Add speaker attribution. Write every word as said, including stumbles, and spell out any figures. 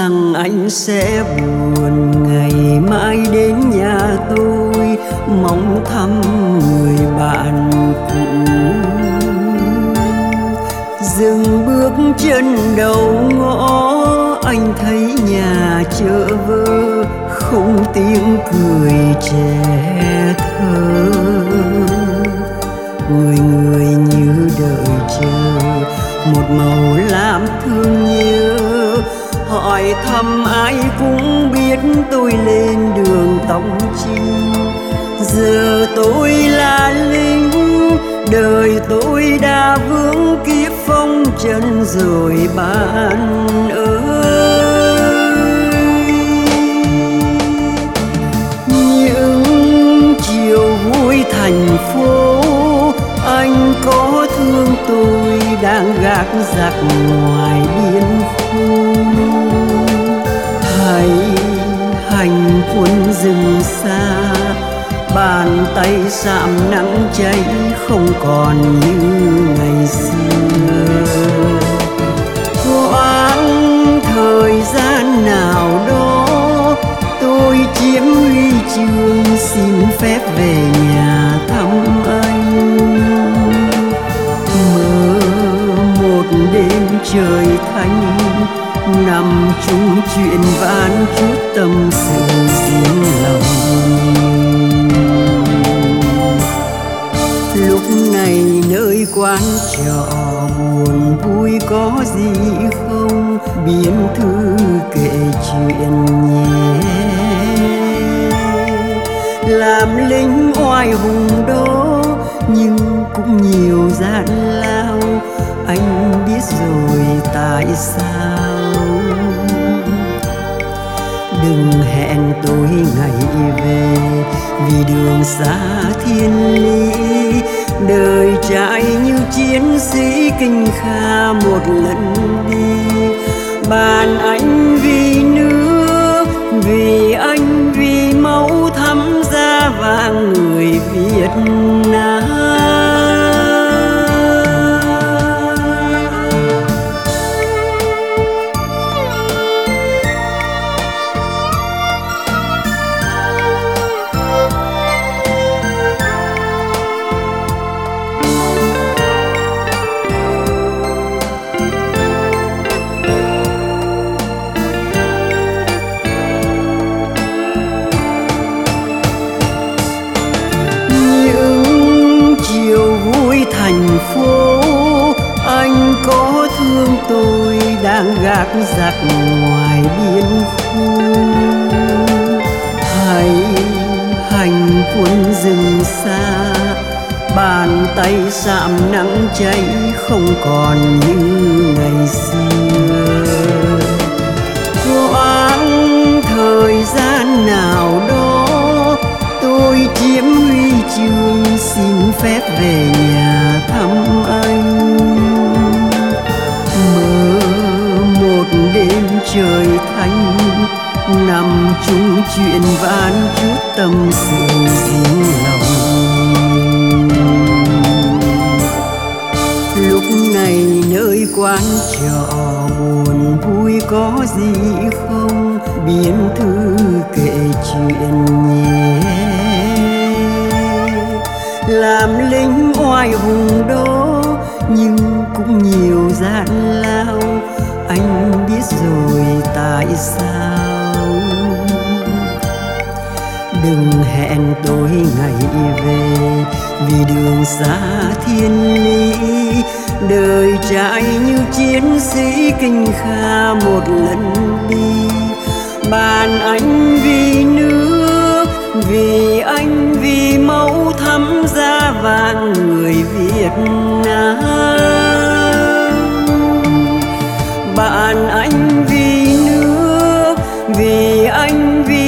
Speaker 1: rằng anh sẽ buồn ngày mai đến nhà tôi mong thăm người bạn cũ. Dừng bước chân đầu ngõ, anh thấy nhà chợ vơ, không tiếng cười trẻ thơ. Người người như đợi chờ một màu lam thương nhớ, hỏi thăm ai cũng biết tôi lên đường tòng chinh. Giờ tôi là lính, đời tôi đã vướng kiếp phong trần rồi bạn ơi. Những chiều vui thành phố, anh có thương tôi đang gác giặc ngoài biên khu. Hãy hành quân rừng xa, bàn tay sạm nắng cháy không còn như ngày xưa. Quãng thời gian nào đó tôi chiếm huy chương, xin phép về nhà thăm anh. Mơ một đêm trời thanh, nằm chung chuyện vãn chút tâm sự riêng lòng. Lúc này nơi quán trọ buồn vui có gì không, biến thư kể chuyện nhé. Làm lính oai hùng đó nhưng cũng nhiều gian lao, anh biết rồi tại sao. Đừng hẹn tôi ngày về, vì đường xa thiên lý. Đời trai như chiến sĩ Kinh Kha một lần đi. Bàn anh vì nước, vì anh vì máu thắm da vàng người Việt Nam. Thành phố, anh có thương tôi đang gác giặc ngoài biên khu. Hãy hành quân rừng xa, bàn tay sạm nắng cháy không còn như ngày xưa. Quãng thời gian nào đó tôi chiếm huy chương, xin phép về nhà thăm anh. Mơ một đêm trời thanh, nằm chung chuyện vãn chút tâm sự riêng lòng. Lúc này nơi quán trọ buồn vui có gì không, biến thư kể chuyện nhé. Làm lính oai hùng đó nhưng cũng nhiều gian lao, anh biết rồi tại sao. Đừng hẹn tôi ngày về, vì đường xa thiên lý. Đời trai như chiến sĩ Kinh Kha một lần đi. Bàn anh vì nước, vì anh vì máu thắm da vàng người Việt Nam. Bạn anh vì nước, vì anh vì